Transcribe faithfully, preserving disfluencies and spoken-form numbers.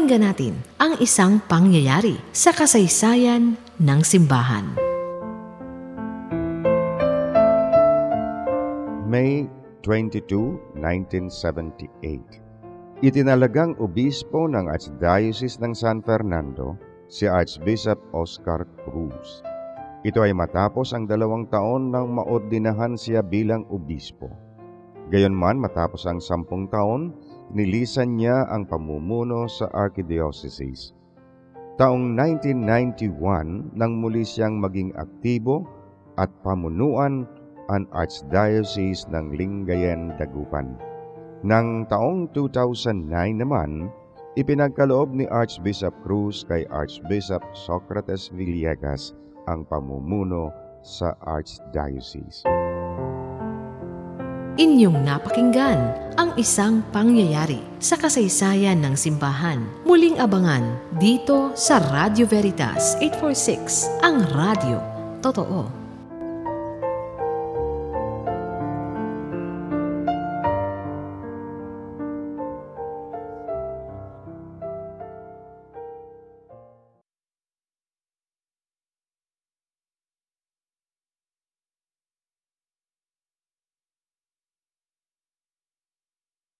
Pakinggan natin ang isang pangyayari sa kasaysayan ng simbahan. May twenty-second, nineteen seventy-eight. Itinalagang obispo ng Archdiocese ng San Fernando si Archbishop Oscar Cruz. Ito ay matapos ang dalawang taon nang maordinahan siya bilang obispo. Gayunman, matapos ang sampung taon, nilisan niya ang pamumuno sa Archdiocese. Taong nineteen ninety-one nang muli siyang maging aktibo at pamunuan ang Archdiocese ng Lingayen, Dagupan. Nang taong two thousand nine naman, ipinagkaloob ni Archbishop Cruz kay Archbishop Socrates Villegas ang pamumuno sa Archdiocese. Inyong napakinggan ang isang pangyayari sa kasaysayan ng simbahan. Muling abangan dito sa Radio Veritas eight forty-six, ang radyo totoo.